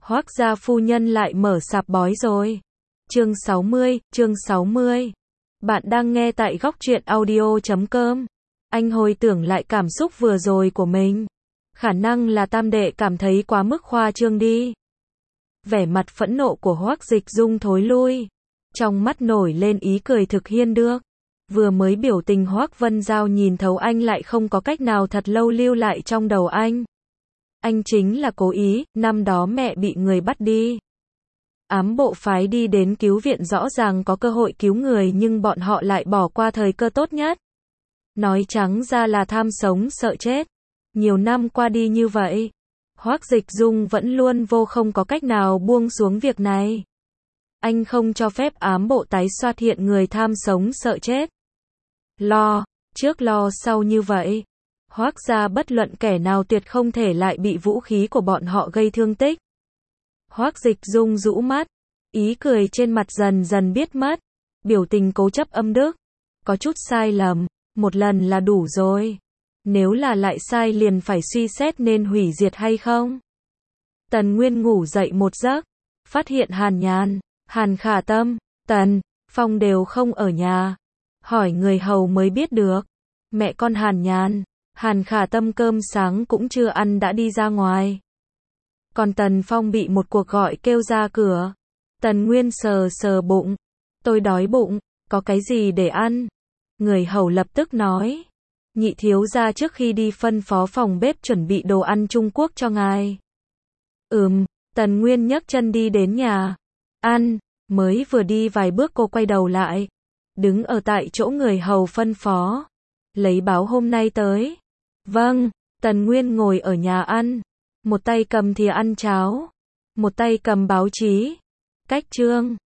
Hoác gia phu nhân lại mở sạp bói rồi. Chương 60. Bạn đang nghe tại góc truyện audio.com. Anh hồi tưởng lại cảm xúc vừa rồi của mình. Khả năng là tam đệ cảm thấy quá mức khoa trương đi. Vẻ mặt phẫn nộ của Hoác Dịch Dung thối lui. Trong mắt nổi lên ý cười thực hiên được. Vừa mới biểu tình Hoác Vân Giao nhìn thấu anh lại không có cách nào thật lâu lưu lại trong đầu anh. Anh chính là cố ý, năm đó mẹ bị người bắt đi. Ám bộ phái đi đến cứu viện rõ ràng có cơ hội cứu người nhưng bọn họ lại bỏ qua thời cơ tốt nhất. Nói trắng ra là tham sống sợ chết. Nhiều năm qua đi như vậy, Hoác Dịch Dung vẫn luôn không có cách nào buông xuống việc này. Anh không cho phép ám bộ tái xuất hiện người tham sống sợ chết. Lo trước lo sau như vậy. Hoác gia bất luận kẻ nào tuyệt không thể lại bị vũ khí của bọn họ gây thương tích. Hoác Dịch Dung rũ mắt, ý cười trên mặt dần dần biết mất, biểu tình cố chấp âm đức. Có chút sai lầm, một lần là đủ rồi. Nếu là lại sai liền phải suy xét nên hủy diệt hay không. Tần Nguyên ngủ dậy một giấc, phát hiện Hàn Nhàn, Hàn Khả Tâm, Tần Phong đều không ở nhà. Hỏi người hầu mới biết được, mẹ con Hàn Nhàn, Hàn Khả Tâm cơm sáng cũng chưa ăn đã đi ra ngoài. Còn Tần Phong bị một cuộc gọi kêu ra cửa. Tần Nguyên sờ sờ bụng. Tôi đói bụng, có cái gì để ăn? Người hầu lập tức nói. Nhị thiếu gia trước khi đi phân phó phòng bếp chuẩn bị đồ ăn Trung Quốc cho ngài. Tần Nguyên nhấc chân đi đến nhà. Ăn, mới vừa đi vài bước cô quay đầu lại. Đứng ở tại chỗ người hầu phân phó. Lấy báo hôm nay tới. Vâng, Tần Nguyên ngồi ở nhà ăn. Một tay cầm thìa ăn cháo. Một tay cầm báo chí. Cách chương.